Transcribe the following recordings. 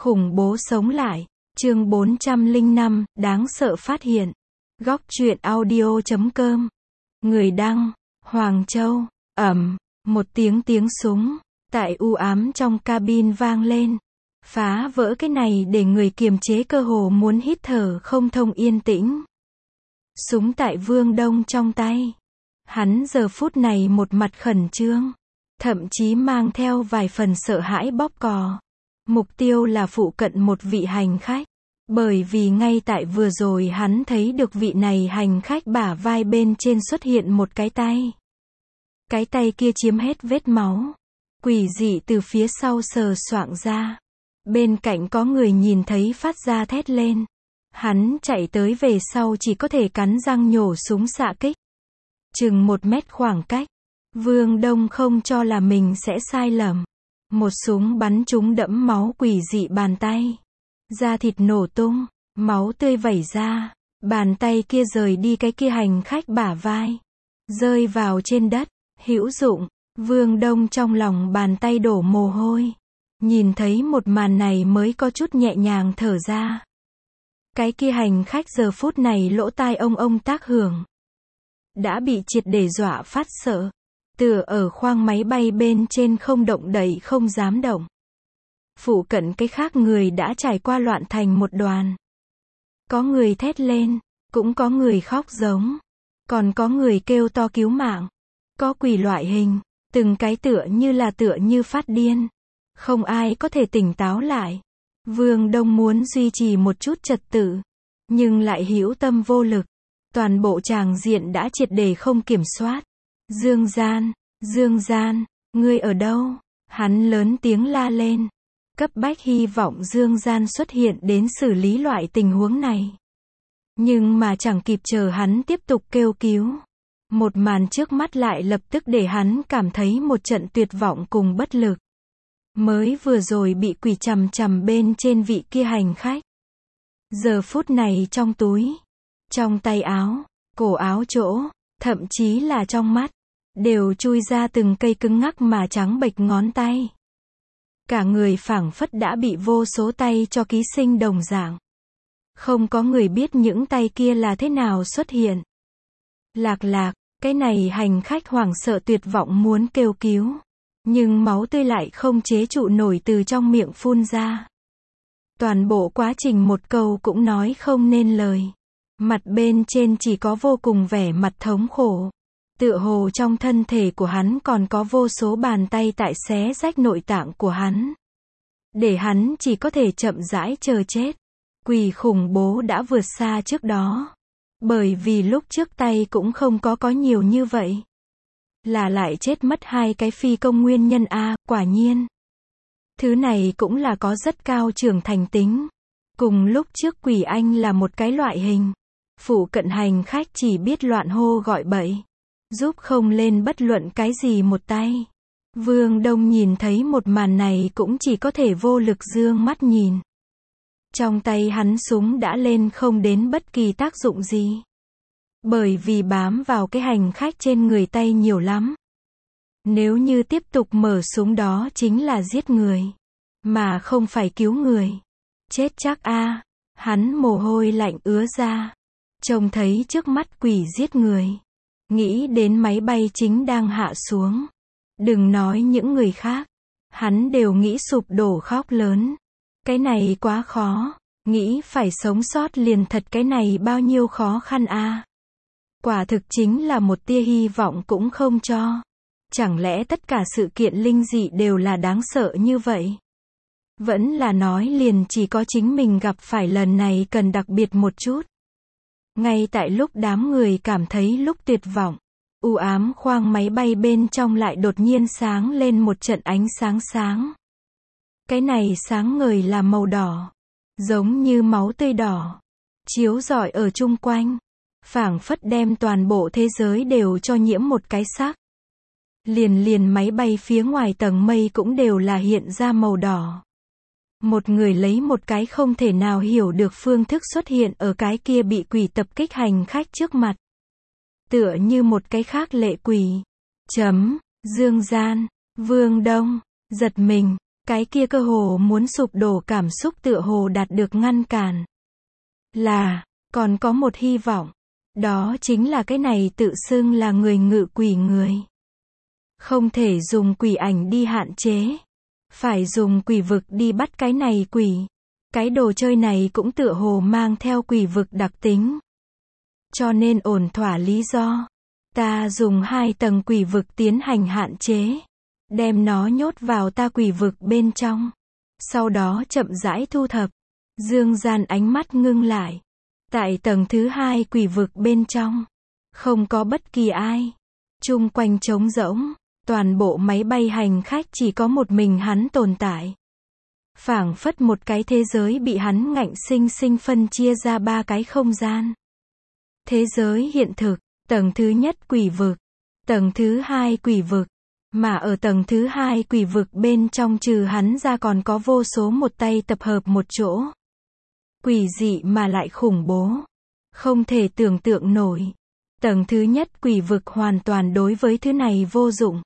Khủng bố sống lại. Chương 405, đáng sợ phát hiện. Góc truyện audio.com. Người đăng, Hoàng Châu. Một tiếng súng, tại u ám trong cabin vang lên. Phá vỡ cái này để người kiềm chế cơ hồ muốn hít thở không thông yên tĩnh. Súng tại Vương Đông trong tay. Hắn giờ phút này một mặt khẩn trương, thậm chí mang theo vài phần sợ hãi bóp cò. Mục tiêu là phụ cận một vị hành khách. Bởi vì ngay tại vừa rồi hắn thấy được vị này hành khách bả vai bên trên xuất hiện một cái tay. Cái tay kia chiếm hết vết máu. Quỷ dị từ phía sau sờ soạng ra. Bên cạnh có người nhìn thấy phát ra thét lên. Hắn chạy tới về sau chỉ có thể cắn răng nhổ súng xạ kích. Chừng 1 mét khoảng cách. Vương Đông không cho là mình sẽ sai lầm. Một súng bắn trúng đẫm máu quỷ dị bàn tay. Da thịt nổ tung, máu tươi vẩy ra. Bàn tay kia rời đi cái kia hành khách bả vai. Rơi vào trên đất, hữu dụng. Vương Đông trong lòng bàn tay đổ mồ hôi. Nhìn thấy một màn này mới có chút nhẹ nhàng thở ra. Cái kia hành khách giờ phút này lỗ tai ông tác hưởng. Đã bị triệt để dọa phát sợ. Tựa ở khoang máy bay bên trên không động đậy không dám động. Phụ cận cái khác người đã trải qua loạn thành một đoàn. Có người thét lên, cũng có người khóc giống. Còn có người kêu to cứu mạng. Có quỷ loại hình, từng cái tựa như phát điên. Không ai có thể tỉnh táo lại. Vương Đông muốn duy trì một chút trật tự, nhưng lại hữu tâm vô lực. Toàn bộ tràng diện đã triệt để không kiểm soát. Dương Gian, ngươi ở đâu? Hắn lớn tiếng la lên. Cấp bách hy vọng Dương Gian xuất hiện đến xử lý loại tình huống này. Nhưng mà chẳng kịp chờ hắn tiếp tục kêu cứu. Một màn trước mắt lại lập tức để hắn cảm thấy một trận tuyệt vọng cùng bất lực. Mới vừa rồi bị quỷ chằm chằm bên trên vị kia hành khách. Giờ phút này trong túi, trong tay áo, cổ áo chỗ, thậm chí là trong mắt, đều chui ra từng cây cứng ngắc mà trắng bệch ngón tay. Cả người phảng phất đã bị vô số tay cho ký sinh đồng dạng. Không có người biết những tay kia là thế nào xuất hiện. Lạc, cái này hành khách hoảng sợ tuyệt vọng muốn kêu cứu. Nhưng máu tươi lại không chế trụ nổi từ trong miệng phun ra. Toàn bộ quá trình một câu cũng nói không nên lời. Mặt bên trên chỉ có vô cùng vẻ mặt thống khổ. Tựa hồ trong thân thể của hắn còn có vô số bàn tay tại xé rách nội tạng của hắn. Để hắn chỉ có thể chậm rãi chờ chết. Quỷ khủng bố đã vượt xa trước đó. Bởi vì lúc trước tay cũng không có nhiều như vậy. Là lại chết mất 2 cái phi công nguyên nhân a, quả nhiên. Thứ này cũng là có rất cao trưởng thành tính. Cùng lúc trước quỷ anh là một cái loại hình. Phụ cận hành khách chỉ biết loạn hô gọi bậy. Giúp không lên bất luận cái gì một tay. Vương Đông nhìn thấy một màn này cũng chỉ có thể vô lực dương mắt nhìn. Trong tay hắn súng đã lên không đến bất kỳ tác dụng gì. Bởi vì bám vào cái hành khách trên người tay nhiều lắm. Nếu như tiếp tục mở súng đó chính là giết người. Mà không phải cứu người. Chết chắc a. Hắn mồ hôi lạnh ứa ra. Trông thấy trước mắt quỷ giết người. Nghĩ đến máy bay chính đang hạ xuống. Đừng nói những người khác. Hắn đều nghĩ sụp đổ khóc lớn. Cái này quá khó. Nghĩ phải sống sót liền thật cái này bao nhiêu khó khăn a. Quả thực chính là một tia hy vọng cũng không cho. Chẳng lẽ tất cả sự kiện linh dị đều là đáng sợ như vậy? Vẫn là nói liền chỉ có chính mình gặp phải lần này cần đặc biệt một chút. Ngay tại lúc đám người cảm thấy lúc tuyệt vọng, u ám khoang máy bay bên trong lại đột nhiên sáng lên một trận ánh sáng sáng. Cái này sáng ngời là màu đỏ, giống như máu tươi đỏ, chiếu rọi ở chung quanh, phảng phất đem toàn bộ thế giới đều cho nhiễm một cái sắc. Liền máy bay phía ngoài tầng mây cũng đều là hiện ra màu đỏ. Một người lấy một cái không thể nào hiểu được phương thức xuất hiện ở cái kia bị quỷ tập kích hành khách trước mặt. Tựa như một cái khác lệ quỷ. Dương Gian, Vương Đông, giật mình, Cái kia cơ hồ muốn sụp đổ cảm xúc tựa hồ đạt được ngăn cản. Còn có một hy vọng. Đó chính là cái này tự xưng là người ngự quỷ người. Không thể dùng quỷ ảnh đi hạn chế. Phải dùng quỷ vực đi bắt cái này quỷ. Cái đồ chơi này cũng tựa hồ mang theo quỷ vực đặc tính. Cho nên ổn thỏa lý do. Ta dùng 2 tầng quỷ vực tiến hành hạn chế. Đem nó nhốt vào ta quỷ vực bên trong. Sau đó chậm rãi thu thập. Dương Gian ánh mắt ngưng lại. Tại tầng thứ 2 quỷ vực bên trong. Không có bất kỳ ai. Chung quanh trống rỗng. Toàn bộ máy bay hành khách chỉ có một mình hắn tồn tại. Phảng phất một cái thế giới bị hắn ngạnh sinh sinh phân chia ra 3 cái không gian. Thế giới hiện thực, tầng thứ nhất quỷ vực, tầng thứ 2 quỷ vực. Mà ở tầng thứ 2 quỷ vực bên trong trừ hắn ra còn có vô số một tay tập hợp một chỗ. Quỷ dị mà lại khủng bố. Không thể tưởng tượng nổi. Tầng thứ nhất quỷ vực hoàn toàn đối với thứ này vô dụng.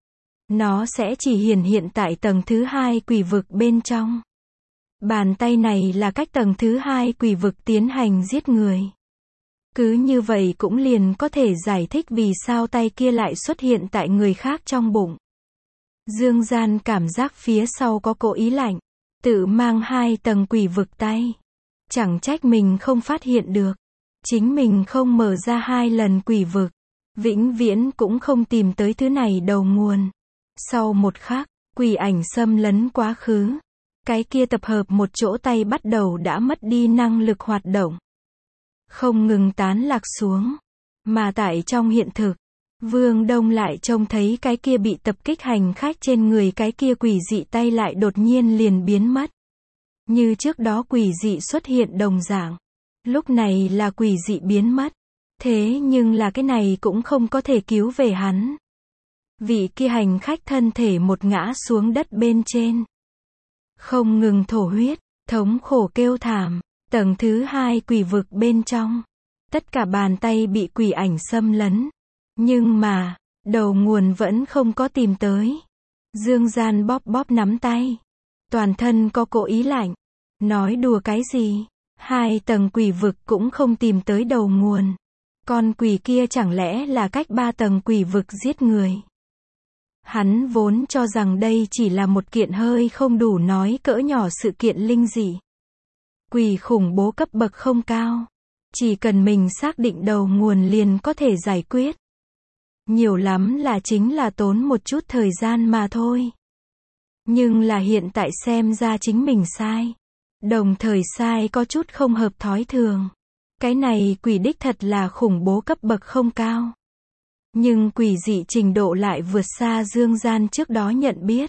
Nó sẽ chỉ hiện tại tầng thứ 2 quỷ vực bên trong. Bàn tay này là cách tầng thứ 2 quỷ vực tiến hành giết người. Cứ như vậy cũng liền có thể giải thích vì sao tay kia lại xuất hiện tại người khác trong bụng. Dương Gian cảm giác phía sau có cỗ ý lạnh. Tự mang 2 tầng quỷ vực tay. Chẳng trách mình không phát hiện được. Chính mình không mở ra 2 lần quỷ vực. Vĩnh viễn cũng không tìm tới thứ này đầu nguồn. Sau một khắc, quỷ ảnh xâm lấn quá khứ. Cái kia tập hợp một chỗ tay bắt đầu đã mất đi năng lực hoạt động. Không ngừng tán lạc xuống. Mà tại trong hiện thực, Vương Đông lại trông thấy cái kia bị tập kích hành khách trên người cái kia quỷ dị tay lại đột nhiên liền biến mất. Như trước đó quỷ dị xuất hiện đồng dạng. Lúc này là quỷ dị biến mất. Thế nhưng là cái này cũng không có thể cứu về hắn. Vị kia hành khách thân thể một ngã xuống đất bên trên. Không ngừng thổ huyết, thống khổ kêu thảm. Tầng thứ 2 quỷ vực bên trong. Tất cả bàn tay bị quỷ ảnh xâm lấn. Nhưng mà, đầu nguồn vẫn không có tìm tới. Dương Gian bóp bóp nắm tay. Toàn thân có cỗ ý lạnh. Nói đùa cái gì? 2 tầng quỷ vực cũng không tìm tới đầu nguồn. Con quỷ kia chẳng lẽ là cách 3 tầng quỷ vực giết người? Hắn vốn cho rằng đây chỉ là một kiện hơi không đủ nói cỡ nhỏ sự kiện linh dị. Quỷ khủng bố cấp bậc không cao. Chỉ cần mình xác định đầu nguồn liền có thể giải quyết. Nhiều lắm là chính là tốn một chút thời gian mà thôi. Nhưng là hiện tại xem ra chính mình sai. Đồng thời sai có chút không hợp thói thường. Cái này quỷ đích thật là khủng bố cấp bậc không cao. Nhưng quỷ dị trình độ lại vượt xa Dương Gian trước đó nhận biết.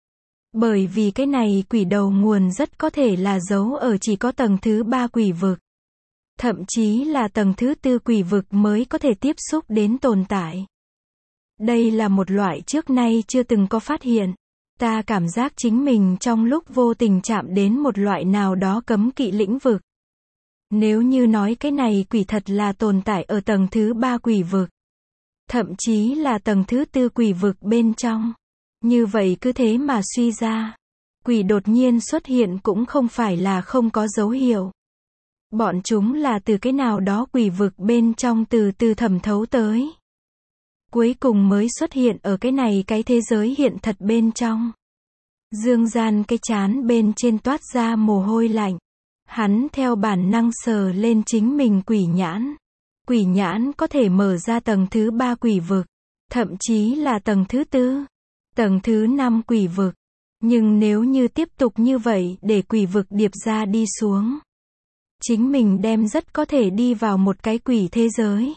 Bởi vì cái này quỷ đầu nguồn rất có thể là giấu ở chỉ có tầng thứ 3 quỷ vực. Thậm chí là tầng thứ 4 quỷ vực mới có thể tiếp xúc đến tồn tại. Đây là một loại trước nay chưa từng có phát hiện. Ta cảm giác chính mình trong lúc vô tình chạm đến một loại nào đó cấm kỵ lĩnh vực. Nếu như nói cái này quỷ thật là tồn tại ở tầng thứ 3 quỷ vực. Thậm chí là tầng thứ 4 quỷ vực bên trong. Như vậy cứ thế mà suy ra. Quỷ đột nhiên xuất hiện cũng không phải là không có dấu hiệu. Bọn chúng là từ cái nào đó quỷ vực bên trong từ từ thẩm thấu tới. Cuối cùng mới xuất hiện ở cái này cái thế giới hiện thật bên trong. Dương Gian cái trán bên trên toát ra mồ hôi lạnh. Hắn theo bản năng sờ lên chính mình quỷ nhãn. Quỷ nhãn có thể mở ra tầng thứ 3 quỷ vực. Thậm chí là tầng thứ 4. Tầng thứ 5 quỷ vực. Nhưng nếu như tiếp tục như vậy để quỷ vực điệp ra đi xuống. Chính mình đem rất có thể đi vào một cái quỷ thế giới.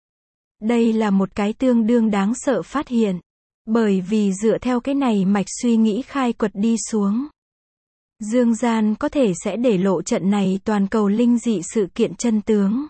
Đây là một cái tương đương đáng sợ phát hiện. Bởi vì dựa theo cái này mạch suy nghĩ khai quật đi xuống. Dương Gian có thể sẽ để lộ trận này toàn cầu linh dị sự kiện chân tướng.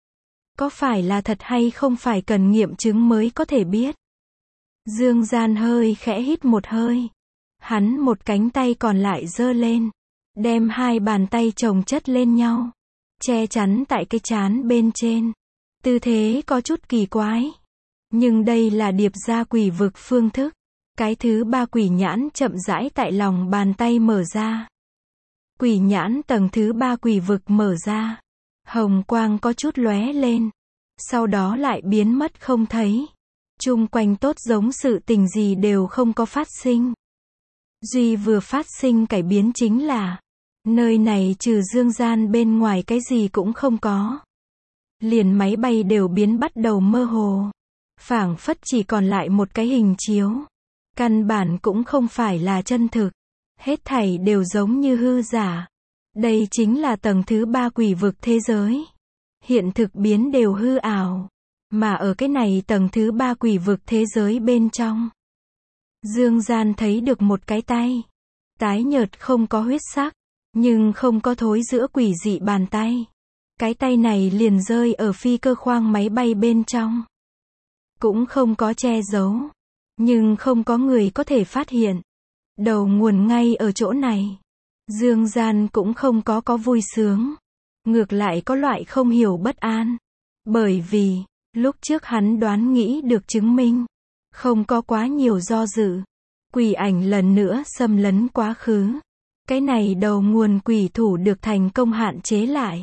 Có phải là thật hay không phải cần nghiệm chứng mới có thể biết. Dương Gian hơi khẽ hít một hơi. Hắn một cánh tay còn lại giơ lên. Đem 2 bàn tay chồng chất lên nhau. Che chắn tại cái trán bên trên. Tư thế có chút kỳ quái. Nhưng đây là điệp ra quỷ vực phương thức. Cái thứ ba quỷ nhãn chậm rãi tại lòng bàn tay mở ra. Quỷ nhãn tầng thứ ba quỷ vực mở ra. Hồng quang có chút lóe lên. Sau đó lại biến mất không thấy. Chung quanh tốt giống sự tình gì đều không có phát sinh. Duy vừa phát sinh cải biến chính là nơi này trừ dương gian bên ngoài cái gì cũng không có. Liền máy bay đều biến bắt đầu mơ hồ. Phảng phất chỉ còn lại một cái hình chiếu. Căn bản cũng không phải là chân thực. Hết thảy đều giống như hư giả. Đây chính là tầng thứ ba quỷ vực thế giới. Hiện thực biến đều hư ảo. Mà ở cái này tầng thứ ba quỷ vực thế giới bên trong. Dương gian thấy được một cái tay. Tái nhợt không có huyết sắc. Nhưng không có thối giữa quỷ dị bàn tay. Cái tay này liền rơi ở phi cơ khoang máy bay bên trong. Cũng không có che giấu. Nhưng không có người có thể phát hiện. Đầu nguồn ngay ở chỗ này. Dương gian cũng không có vui sướng. Ngược lại có loại không hiểu bất an. Bởi vì, lúc trước hắn đoán nghĩ được chứng minh. Không có quá nhiều do dự. Quỷ ảnh lần nữa xâm lấn quá khứ. Cái này đầu nguồn quỷ thủ được thành công hạn chế lại.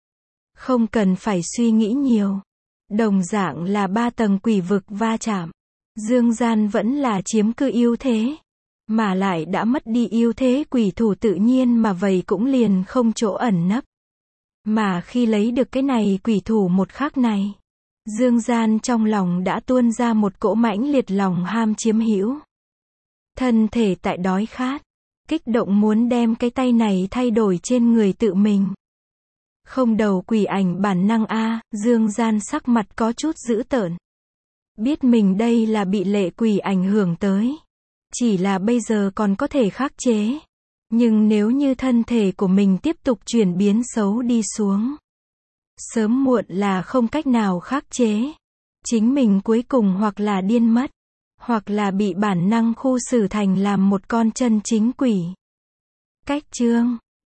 Không cần phải suy nghĩ nhiều. Đồng dạng là 3 tầng quỷ vực va chạm. Dương gian vẫn là chiếm cứ ưu thế. Mà lại đã mất đi ưu thế quỷ thủ tự nhiên mà vậy cũng liền không chỗ ẩn nấp. Mà khi lấy được cái này quỷ thủ một khắc này. Dương gian trong lòng đã tuôn ra một cỗ mãnh liệt lòng ham chiếm hữu. Thân thể tại đói khát. Kích động muốn đem cái tay này thay đổi trên người tự mình. Không đầu quỷ ảnh bản năng a, Dương gian sắc mặt có chút dữ tợn. Biết mình đây là bị lệ quỷ ảnh hưởng tới. Chỉ là bây giờ còn có thể khắc chế. Nhưng nếu như thân thể của mình tiếp tục chuyển biến xấu đi xuống. Sớm muộn là không cách nào khắc chế. Chính mình cuối cùng hoặc là điên mất. Hoặc là bị bản năng khu xử thành làm một con chân chính quỷ. Cách chương